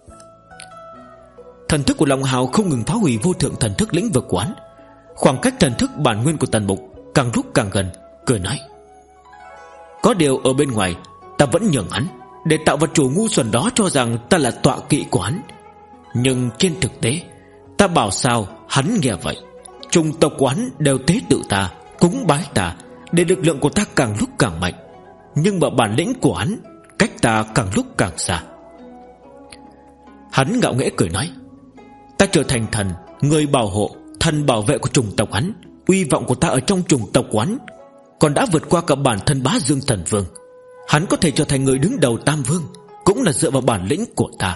Thần thức của Long Hào không ngừng phá hủy vô thượng thần thức lĩnh vực quán. Khoảng cách thần thức bản nguyên của Tần Mục càng lúc càng gần, cười nói: Có điều ở bên ngoài ta vẫn nhường hắn, để tạo vật chủ ngu xuẩn đó cho rằng ta là tọa kỵ của hắn. Nhưng trên thực tế, ta bảo sao hắn nghe vậy. Chủng tộc của hắn đều tế tự ta, cúng bái ta, để lực lượng của ta càng lúc càng mạnh. Nhưng mà bản lĩnh của hắn cách ta càng lúc càng xa. Hắn ngạo nghễ cười nói: Ta trở thành thần, người bảo hộ, thần bảo vệ của chủng tộc hắn, uy vọng của ta ở trong chủng tộc quán còn đã vượt qua cả bản thân Bá Dương Thần Vương. Hắn có thể trở thành người đứng đầu Tam Vương cũng là dựa vào bản lĩnh của ta.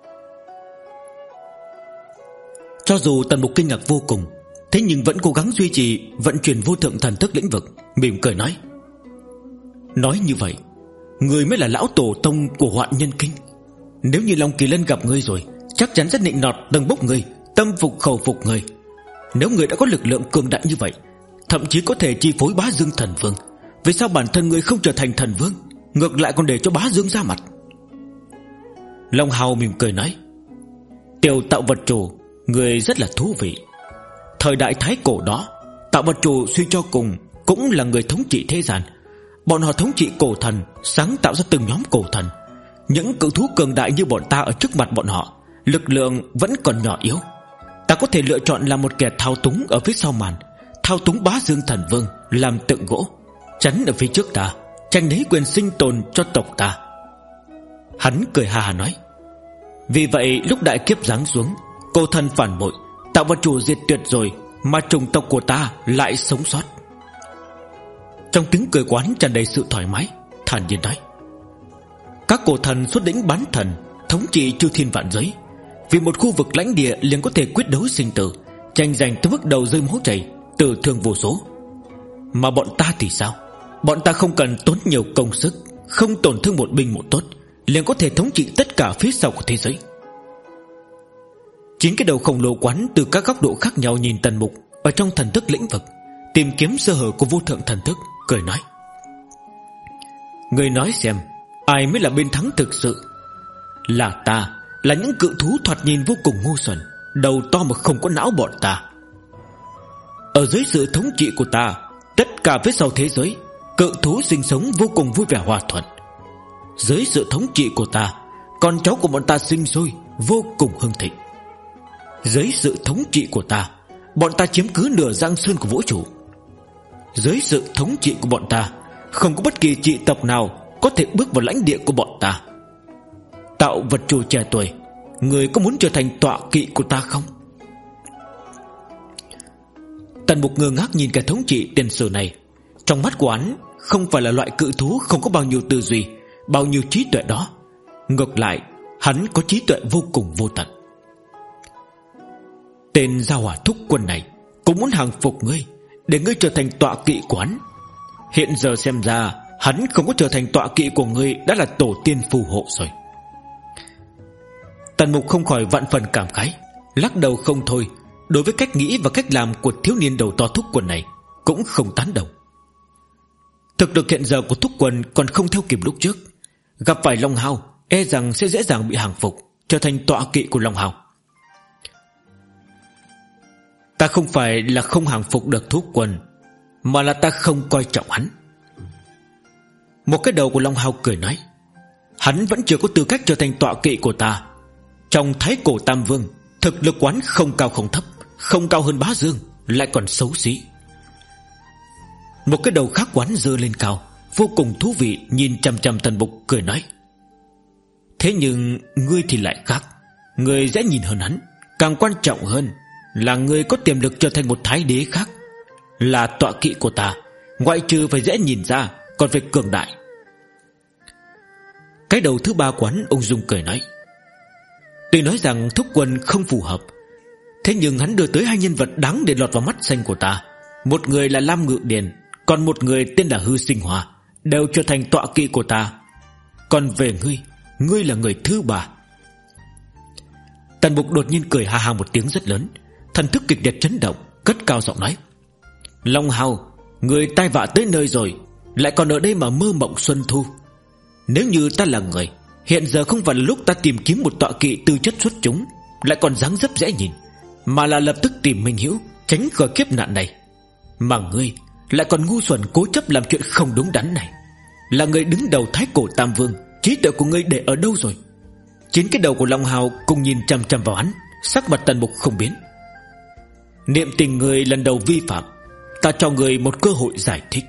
Cho dù Tần Mục kinh ngạc vô cùng, thế nhưng vẫn cố gắng duy trì vận chuyển vô thượng thần thức lĩnh vực, mỉm cười nói: nói như vậy, người mới là lão tổ tông của Hoạn Nhân Kinh. Nếu như Long Kỳ Lân gặp ngươi rồi, chắc chắn sẽ nịnh nọt tầng bốc ngươi, tâm phục khẩu phục ngươi. Nếu ngươi đã có lực lượng cường đại như vậy, thậm chí có thể chi phối Bá Dương Thần Vương, vì sao bản thân ngươi không trở thành thần vương, ngược lại còn để cho Bá Dương ra mặt? Long Hào mỉm cười nói: tiểu tạo vật chủ, người rất là thú vị. Thời đại thái cổ đó, tạo vật chủ suy cho cùng cũng là người thống trị thế gian. Bọn họ thống trị cổ thần, sáng tạo ra từng nhóm cổ thần. Những cự thú cường đại như bọn ta ở trước mặt bọn họ, lực lượng vẫn còn nhỏ yếu. Ta có thể lựa chọn là một kẻ thao túng ở phía sau màn, thao túng Bá Dương Thần Vương làm tượng gỗ, chắn ở phía trước ta, tranh lấy quyền sinh tồn cho tộc ta. Hắn cười ha ha nói: vì vậy lúc đại kiếp giáng xuống, cổ thần phản bội, tạo vật chủ diệt tuyệt rồi, mà chủng tộc của ta lại sống sót. Trong tiếng cười quán tràn đầy sự thoải mái, thản nhiên nói: các cổ thần xuất lĩnh bán thần, thống trị chư thiên vạn giới, vì một khu vực lãnh địa liền có thể quyết đấu sinh tử, tranh giành tới mức đầu rơi máu chảy, tử thương vô số. Mà bọn ta thì sao? Bọn ta không cần tốn nhiều công sức, không tổn thương một binh một tốt, liền có thể thống trị tất cả phía sau của thế giới. Chính cái đầu khổng lồ quán từ các góc độ khác nhau nhìn Tần Mục ở trong thần thức lĩnh vực, tìm kiếm sơ hở của vô thượng thần thức, cười nói: người nói xem, ai mới là bên thắng thực sự? Là ta, là những cự thú thoạt nhìn vô cùng ngu xuẩn, đầu to mà không có não bọn ta. Ở dưới sự thống trị của ta, tất cả phía sau thế giới, cự thú sinh sống vô cùng vui vẻ hòa thuận. Dưới sự thống trị của ta, con cháu của bọn ta sinh sôi vô cùng hưng thịnh. Dưới sự thống trị của ta, bọn ta chiếm cứ nửa giang sơn của vũ trụ. Dưới sự thống trị của bọn ta, không có bất kỳ trị tộc nào có thể bước vào lãnh địa của bọn ta. Tạo vật chủ trẻ tuổi, người có muốn trở thành tọa kỵ của ta không? Tần Mục ngơ ngác nhìn kẻ thống trị tiền sử này. Trong mắt của hắn không phải là loại cự thú không có bao nhiêu tư duy, bao nhiêu trí tuệ đó. Ngược lại, hắn có trí tuệ vô cùng vô tận. Tên Gia Hỏa Thúc Quân này cũng muốn hàng phục ngươi, để ngươi trở thành tọa kỵ của hắn. Hiện giờ xem ra hắn không có trở thành tọa kỵ của ngươi đã là tổ tiên phù hộ rồi. Tần Mục không khỏi vạn phần cảm khái, lắc đầu không thôi. Đối với cách nghĩ và cách làm của thiếu niên đầu to Thúc Quân này cũng không tán đồng. Thực lực hiện giờ của Thúc Quân còn không theo kịp lúc trước. Gặp phải Long Hào e rằng sẽ dễ dàng bị hàng phục, trở thành tọa kỵ của Long Hào. Ta không phải là không hàng phục được Thúc Quân, mà là ta không coi trọng hắn. Một cái đầu của Long Hào cười nói: hắn vẫn chưa có tư cách trở thành tọa kỵ của ta. Trong thái cổ Tam Vương, thực lực quán không cao không thấp, không cao hơn Bá Dương, lại còn xấu xí. Một cái đầu khác quán giơ lên cao, vô cùng thú vị, nhìn chằm chằm Tần Mục cười nói: thế nhưng ngươi thì lại khác. Ngươi dễ nhìn hơn hắn, càng quan trọng hơn là ngươi có tiềm lực trở thành một thái đế khác. Là tọa kỵ của ta, ngoại trừ phải dễ nhìn ra, còn phải cường đại. Cái đầu thứ ba quán ung dung cười nói: tuy nói rằng Thúc Quân không phù hợp, thế nhưng hắn đưa tới hai nhân vật đáng để lọt vào mắt xanh của ta. Một người là Lam Ngự Điền, còn một người tên là Hư Sinh Hòa, đều trở thành tọa kỵ của ta. Còn về ngươi, ngươi là người thứ ba. Tần Mục đột nhiên cười ha ha một tiếng rất lớn, thần thức kịch liệt chấn động, cất cao giọng nói: Long Hào, người tai vạ tới nơi rồi, lại còn ở đây mà mơ mộng xuân thu. Nếu như ta là người, hiện giờ không phải là lúc ta tìm kiếm một tọa kỵ tư chất xuất chúng, lại còn dáng dấp dễ nhìn, mà là lập tức tìm Minh Hữu, tránh khỏi kiếp nạn này. Mà ngươi lại còn ngu xuẩn cố chấp làm chuyện không đúng đắn này. Là người đứng đầu thái cổ Tam Vương, trí tuệ của ngươi để ở đâu rồi? Chín cái đầu của Long Hào cùng nhìn chằm chằm vào hắn, sắc mặt Tần Mục không biến. Niệm tình người lần đầu vi phạm, ta cho người một cơ hội giải thích.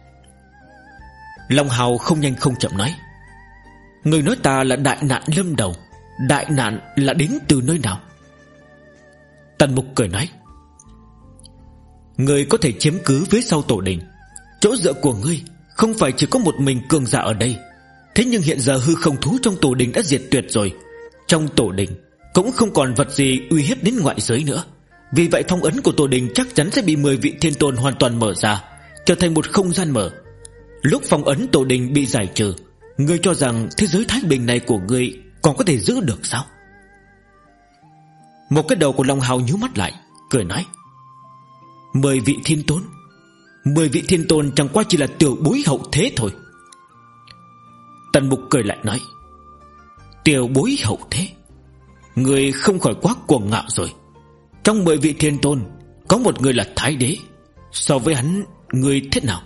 Long Hào không nhanh không chậm nói: người nói ta là đại nạn lâm đầu, đại nạn là đến từ nơi nào? Tần Mục cười nói: Ngươi có thể chiếm cứ phía sau tổ đình. Chỗ dựa của ngươi không phải chỉ có một mình cường giả ở đây. Thế nhưng hiện giờ hư không thú trong tổ đình đã diệt tuyệt rồi. Trong tổ đình cũng không còn vật gì uy hiếp đến ngoại giới nữa. Vì vậy phong ấn của tổ đình chắc chắn sẽ bị 10 vị thiên tôn hoàn toàn mở ra, trở thành một không gian mở. Lúc phong ấn tổ đình bị giải trừ, ngươi cho rằng thế giới thái bình này của ngươi còn có thể giữ được sao? Một cái đầu của Long Hào nhíu mắt lại, cười nói: 10 vị thiên tôn? 10 vị thiên tôn chẳng qua chỉ là tiểu bối hậu thế thôi. Tần Mục cười lại nói: tiểu bối hậu thế? Ngươi không khỏi quá cuồng ngạo rồi. Trong 10 vị thiên tôn có một người là thái đế. So với hắn, ngươi thế nào?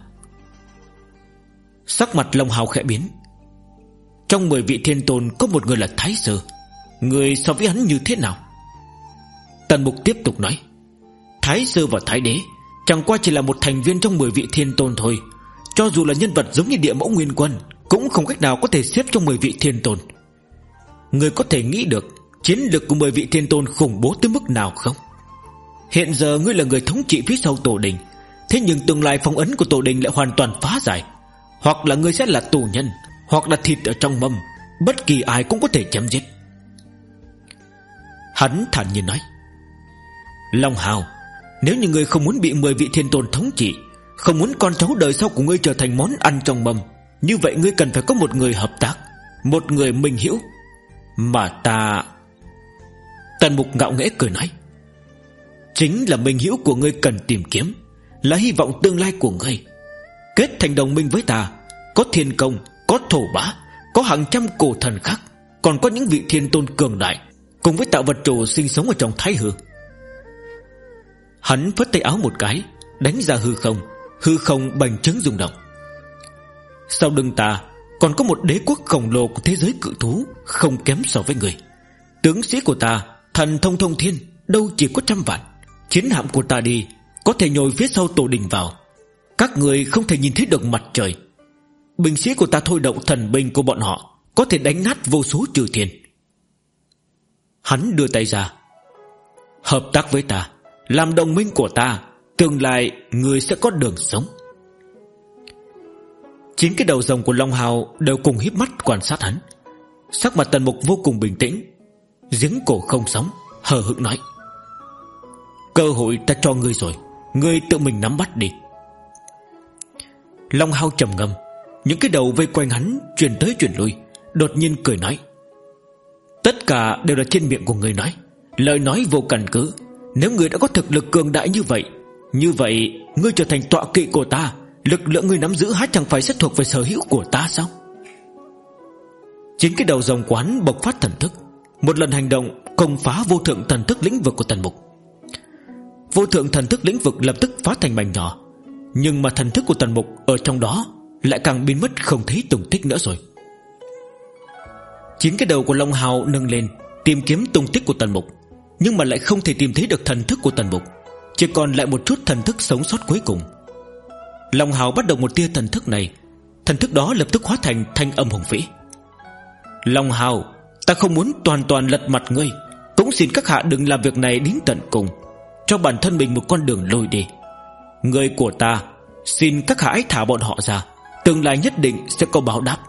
Sắc mặt Long Hào khẽ biến. Trong 10 vị thiên tôn có một người là thái sư. Ngươi so với hắn như thế nào? Tần Mục tiếp tục nói: thái sư và thái đế chẳng qua chỉ là một thành viên trong 10 vị thiên tôn thôi. Cho dù là nhân vật giống như Địa Mẫu Nguyên Quân cũng không cách nào có thể xếp trong 10 vị thiên tôn. Ngươi có thể nghĩ được chiến lực của 10 vị thiên tôn khủng bố tới mức nào không? Hiện giờ ngươi là người thống trị phía sau tổ đình, thế nhưng tương lai phong ấn của tổ đình lại hoàn toàn phá giải. Hoặc là ngươi sẽ là tù nhân, hoặc là thịt ở trong mâm, bất kỳ ai cũng có thể chém giết. Hắn thản nhiên nói: Long Hào, nếu như ngươi không muốn bị 10 vị thiên tôn thống trị, không muốn con cháu đời sau của ngươi trở thành món ăn trong mâm, như vậy ngươi cần phải có một người hợp tác, một người minh hữu. Mà ta... Tần Mục ngạo nghễ cười nói: chính là minh hữu của ngươi cần tìm kiếm, là hy vọng tương lai của ngươi. Kết thành đồng minh với ta, có thiên công, có thổ bá, có hàng trăm cổ thần khác, còn có những vị thiên tôn cường đại, cùng với tạo vật chủ sinh sống ở trong thái hư. Hắn phất tay áo một cái, đánh ra hư không bành trướng rung động. Sau lưng ta còn có một đế quốc khổng lồ của thế giới cự thú, không kém so với người. Tướng sĩ của ta thần thông thông thiên, đâu chỉ có 100 vạn. Chiến hạm của ta đi có thể nhồi phía sau tổ đình vào, các người không thể nhìn thấy được mặt trời. Binh sĩ của ta thôi động thần binh của bọn họ, có thể đánh nát vô số trừ thiên. Hắn đưa tay ra: hợp tác với ta, làm đồng minh của ta, tương lai người sẽ có đường sống. 9 cái đầu rồng của Long Hào đều cùng híp mắt quan sát hắn. Sắc mặt Tần Mục vô cùng bình tĩnh, giếng cổ không sóng, hờ hững nói: cơ hội ta cho ngươi rồi, ngươi tự mình nắm bắt đi. Long Hào trầm ngâm, những cái đầu vây quanh hắn chuyển tới chuyển lui, đột nhiên cười nói: tất cả đều là trên miệng của ngươi nói, lời nói vô căn cứ. Nếu ngươi đã có thực lực cường đại như vậy ngươi trở thành tọa kỵ của ta, lực lượng ngươi nắm giữ há chẳng phải sẽ thuộc về sở hữu của ta sao? 9 cái đầu rồng của hắn bộc phát thần thức, một lần hành động công phá vô thượng thần thức lĩnh vực của Tần Mục. Vô thượng thần thức lĩnh vực lập tức phá thành mảnh nhỏ, nhưng mà thần thức của Tần Mục ở trong đó lại càng biến mất không thấy tung tích nữa rồi. 9 cái đầu của Long Hào nâng lên tìm kiếm tung tích của Tần Mục, nhưng mà lại không thể tìm thấy được thần thức của Tần Mục, chỉ còn lại một chút thần thức sống sót cuối cùng. Long Hào bắt đầu một tia thần thức này, thần thức đó lập tức hóa thành thanh âm hùng vĩ: Long Hào, ta không muốn toàn lật mặt ngươi, cũng xin các hạ đừng làm việc này đến tận cùng, cho bản thân mình một con đường lôi đi. Người của ta, xin các hạ hãy thả bọn họ ra, tương lai nhất định sẽ có báo đáp.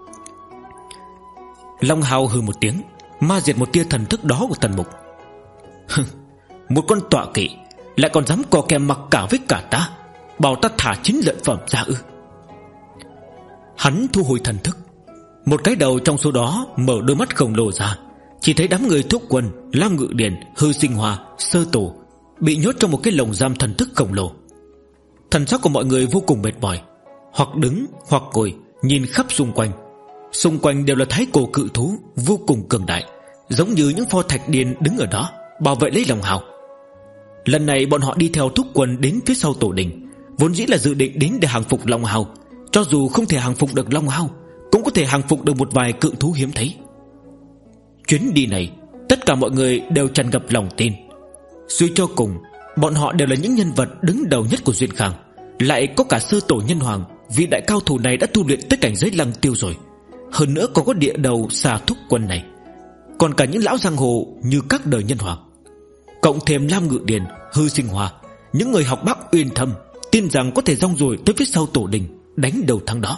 Long Hào hừ một tiếng, ma diệt một tia thần thức đó của Tần Mục. Một con tọa kỵ lại còn dám co kè mặc cả với cả ta, bảo ta thả chính lợi phẩm ra ư? Hắn thu hồi thần thức, một cái đầu trong số đó mở đôi mắt khổng lồ ra, chỉ thấy đám người Thúc Quân, Lam Ngự Điền, Hư Sinh Hoa, Sơ Tổ bị nhốt trong một cái lồng giam thần thức khổng lồ. Thần sắc của mọi người vô cùng mệt mỏi, hoặc đứng hoặc ngồi nhìn khắp xung quanh. Xung quanh đều là thái cổ cự thú vô cùng cường đại, giống như những pho thạch điền đứng ở đó bảo vệ lấy Long Hào. Lần này bọn họ đi theo Thúc Quân đến phía sau tổ đình, vốn dĩ là dự định đến để hàng phục Long Hào. Cho dù không thể hàng phục được Long Hào, cũng có thể hàng phục được một vài cự thú hiếm thấy. Chuyến đi này tất cả mọi người đều tràn ngập lòng tin. Suy cho cùng bọn họ đều là những nhân vật đứng đầu nhất của Duyên Khang, lại có cả Sư Tổ Nhân Hoàng, vị đại cao thủ này đã tu luyện tới cảnh giới Lăng Tiêu rồi. Hơn nữa còn có địa đầu xà Thúc Quân này, còn cả những lão giang hồ như các đời Nhân Hoàng, cộng thêm Lam Ngự Điền, Hư Sinh Hoa, những người học Bắc uyên thâm, tin rằng có thể rong ruổi tới phía sau tổ đình, đánh đầu thắng đó.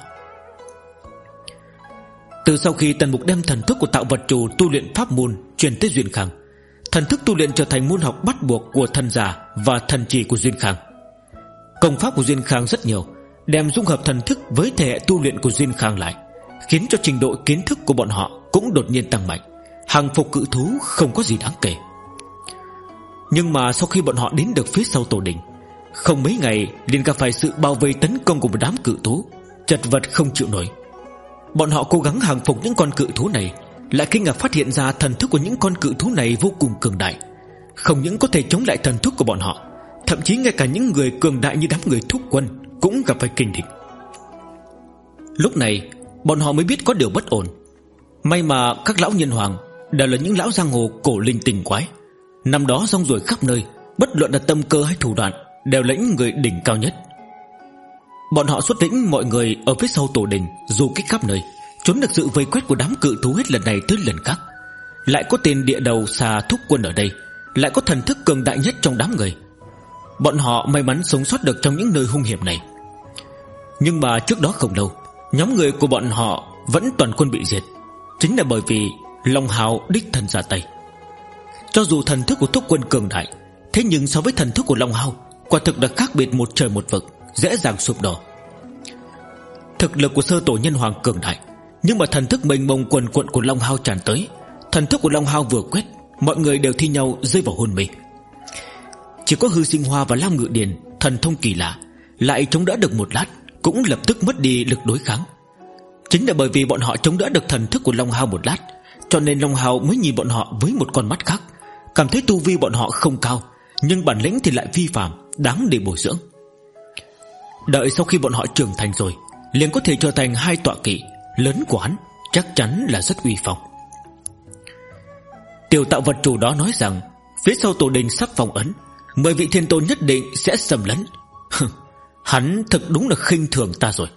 Từ sau khi Tần Mục đem thần thức của Tạo Vật Chủ tu luyện pháp môn truyền tới Duyên Khang, thần thức tu luyện trở thành môn học bắt buộc của thần giả và thần chỉ của Duyên Khang. Công pháp của Duyên Khang rất nhiều, đem dung hợp thần thức với thể hệ tu luyện của Duyên Khang lại, khiến cho trình độ kiến thức của bọn họ cũng đột nhiên tăng mạnh, hàng phục cự thú không có gì đáng kể. Nhưng mà sau khi bọn họ đến được phía sau tổ đình, không mấy ngày liền gặp phải sự bao vây tấn công của một đám cự thú, chật vật không chịu nổi. Bọn họ cố gắng hàng phục những con cự thú này, lại kinh ngạc phát hiện ra thần thức của những con cự thú này vô cùng cường đại, không những có thể chống lại thần thức của bọn họ, thậm chí ngay cả những người cường đại như đám người Thúc Quân cũng gặp phải kinh địch. Lúc này bọn họ mới biết có điều bất ổn. May mà các lão nhân hoàng đều là những lão giang hồ cổ linh tinh quái, năm đó rong ruổi khắp nơi, bất luận là tâm cơ hay thủ đoạn đều là những người đỉnh cao nhất. Bọn họ xuất lĩnh mọi người ở phía sau tổ đình du kích khắp nơi, trốn được sự vây quét của đám cự thú hết lần này tới lần khác. Lại có tên địa đầu xà Thúc Quân ở đây, lại có thần thức cường đại nhất trong đám người. Bọn họ may mắn sống sót được trong những nơi hung hiểm này. Nhưng mà trước đó không lâu, nhóm người của bọn họ vẫn toàn quân bị diệt, chính là bởi vì Long Hào đích thân ra tay. Cho dù thần thức của Thúc Quân cường đại, thế nhưng so với thần thức của Long Hào, quả thực đã khác biệt một trời một vực, dễ dàng sụp đổ. Thực lực của Sơ Tổ Nhân Hoàng cường đại, nhưng mà thần thức mênh mông quần quận của Long Hào tràn tới, thần thức của Long Hào vừa quét, mọi người đều thi nhau rơi vào hôn mê. Chỉ có Hư Sinh Hoa và Lam Ngự Điền thần thông kỳ lạ, lại chống đỡ được một lát, cũng lập tức mất đi lực đối kháng. Chính là bởi vì bọn họ chống đỡ được thần thức của Long Hào một lát, cho nên Long Hào mới nhìn bọn họ với một con mắt khác, cảm thấy tu vi bọn họ không cao, nhưng bản lĩnh thì lại vi phạm, đáng để bồi dưỡng. Đợi sau khi bọn họ trưởng thành rồi, liền có thể trở thành hai tọa kỵ lớn của hắn, chắc chắn là rất uy phong. Tiểu Tạo Vật Chủ đó nói rằng phía sau tổ đình sắp phong ấn, 10 vị thiên tôn nhất định sẽ xâm lấn. Hắn thực đúng là khinh thường ta rồi.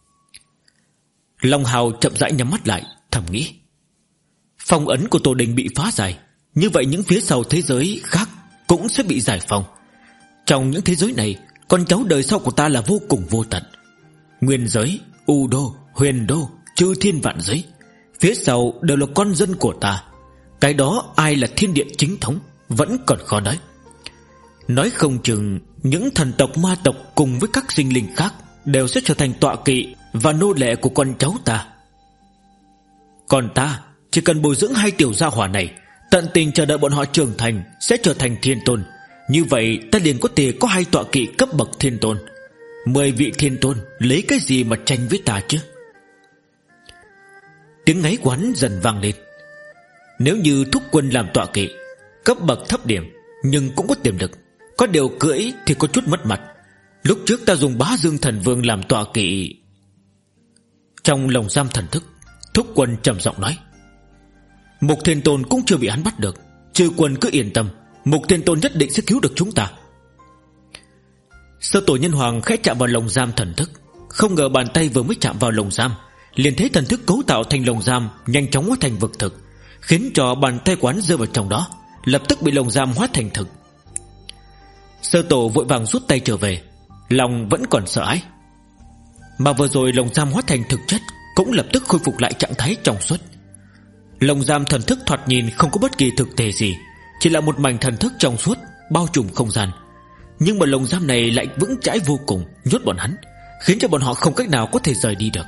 Long Hào chậm rãi nhắm mắt lại, thầm nghĩ, phong ấn của tổ đình bị phá giải, như vậy những phía sau thế giới khác cũng sẽ bị giải phóng. Trong những thế giới này, con cháu đời sau của ta là vô cùng vô tận. Nguyên giới, U Đô, Huyền Đô, chư thiên vạn giới, phía sau đều là con dân của ta. Cái đó ai là thiên địa chính thống vẫn còn khó nói. Nói không chừng những thần tộc ma tộc cùng với các sinh linh khác đều sẽ trở thành tọa kỵ và nô lệ của con cháu ta. Còn ta chỉ cần bồi dưỡng hai tiểu gia hỏa này, tận tình chờ đợi bọn họ trưởng thành, sẽ trở thành thiên tôn. Như vậy ta liền có thể có hai tọa kỵ cấp bậc thiên tôn. 10 vị thiên tôn lấy cái gì mà tranh với ta chứ? Tiếng ngáy của hắn dần vang lên. Nếu như Thúc Quân làm tọa kỵ, cấp bậc thấp điểm nhưng cũng có tiềm lực, có điều cưỡi thì có chút mất mặt. Lúc trước ta dùng Bá Dương Thần Vương làm tọa kỵ. Trong lồng giam thần thức, Thúc Quân trầm giọng nói, Mục Thiên Tôn cũng chưa bị hắn bắt được, Chư Quân cứ yên tâm, Mục Thiên Tôn nhất định sẽ cứu được chúng ta. Sơ Tổ Nhân Hoàng khẽ chạm vào lồng giam thần thức, không ngờ bàn tay vừa mới chạm vào lồng giam, liền thấy thần thức cấu tạo thành lồng giam nhanh chóng hóa thành vực thực, khiến cho bàn tay quán rơi vào trong đó, lập tức bị lồng giam hóa thành thực. Sơ Tổ vội vàng rút tay trở về, lòng vẫn còn sợ hãi. Mà vừa rồi lồng giam hóa thành thực chất cũng lập tức khôi phục lại trạng thái trong suốt. Lồng giam thần thức thoạt nhìn không có bất kỳ thực thể gì, chỉ là một mảnh thần thức trong suốt bao trùm không gian. Nhưng mà lồng giam này lại vững chãi vô cùng, nhốt bọn hắn, khiến cho bọn họ không cách nào có thể rời đi được.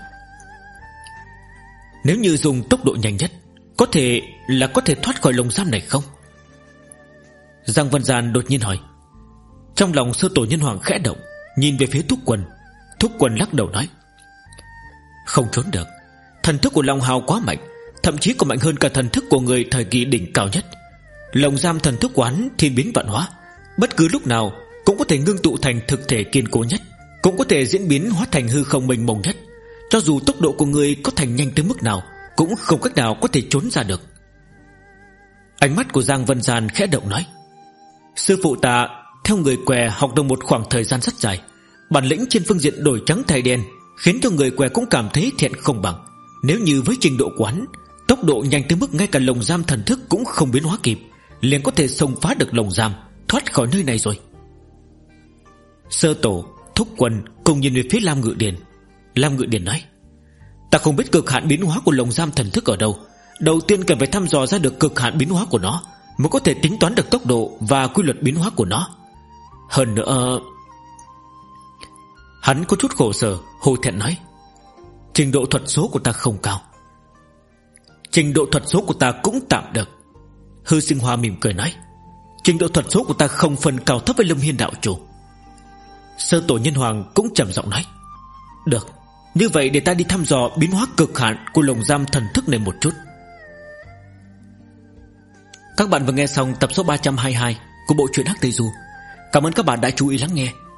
Nếu như dùng tốc độ nhanh nhất, có thể thoát khỏi lồng giam này không? Giang Vân Gian đột nhiên hỏi. Trong lòng Sơ Tổ Nhân Hoàng khẽ động, nhìn về phía Thúc Quân. Thúc Quân lắc đầu nói, không trốn được. Thần thức của Long Hào quá mạnh, thậm chí còn mạnh hơn cả thần thức của người thời kỳ đỉnh cao nhất. Lồng giam thần thức quán thiên biến vạn hóa, bất cứ lúc nào cũng có thể ngưng tụ thành thực thể kiên cố nhất, cũng có thể diễn biến hóa thành hư không mênh mông nhất. Cho dù tốc độ của người có thành nhanh tới mức nào, cũng không cách nào có thể trốn ra được. Ánh mắt của Giang Vân Gian khẽ động nói, sư phụ ta theo người què học được một khoảng thời gian rất dài, bản lĩnh trên phương diện đổi trắng thay đen khiến cho người què cũng cảm thấy thiện không bằng. Nếu như với trình độ quán, tốc độ nhanh tới mức ngay cả lồng giam thần thức cũng không biến hóa kịp, liền có thể xông phá được lồng giam, thoát khỏi nơi này rồi. Sơ tổ, thúc quân cùng nhìn về phía Lam Ngự Điền. Lam Ngự Điền nói: Ta không biết cực hạn biến hóa của lồng giam thần thức ở đâu. Đầu tiên cần phải thăm dò ra được cực hạn biến hóa của nó, mới có thể tính toán được tốc độ và quy luật biến hóa của nó. Hơn nữa... Hắn có chút khổ sở, hổ thẹn nói: Trình độ thuật số của ta không cao. Trình độ thuật số của ta cũng tạm được. Hư Sinh Hoa mỉm cười nói: Trình độ thuật số của ta không phân cao thấp với Lâm Hiên đạo chủ. Sơ tổ Nhân Hoàng cũng trầm giọng nói: Được, như vậy để ta đi thăm dò biến hóa cực hạn của lồng giam thần thức này một chút. Các bạn vừa nghe xong tập số 322 của bộ truyện Hắc Tây Du. Cảm ơn các bạn đã chú ý lắng nghe.